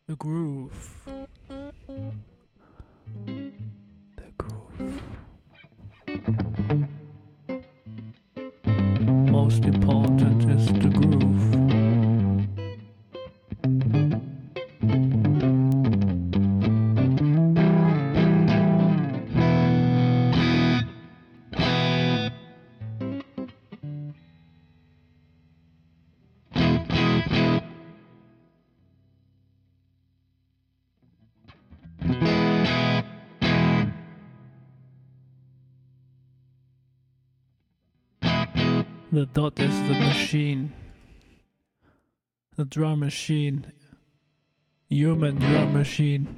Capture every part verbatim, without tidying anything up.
The groove. The groove. Most important is the groove. The dot is the machine. The drum machine. Human drum machine.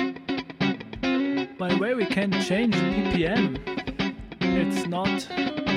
By the way, we can change the B P M. It's not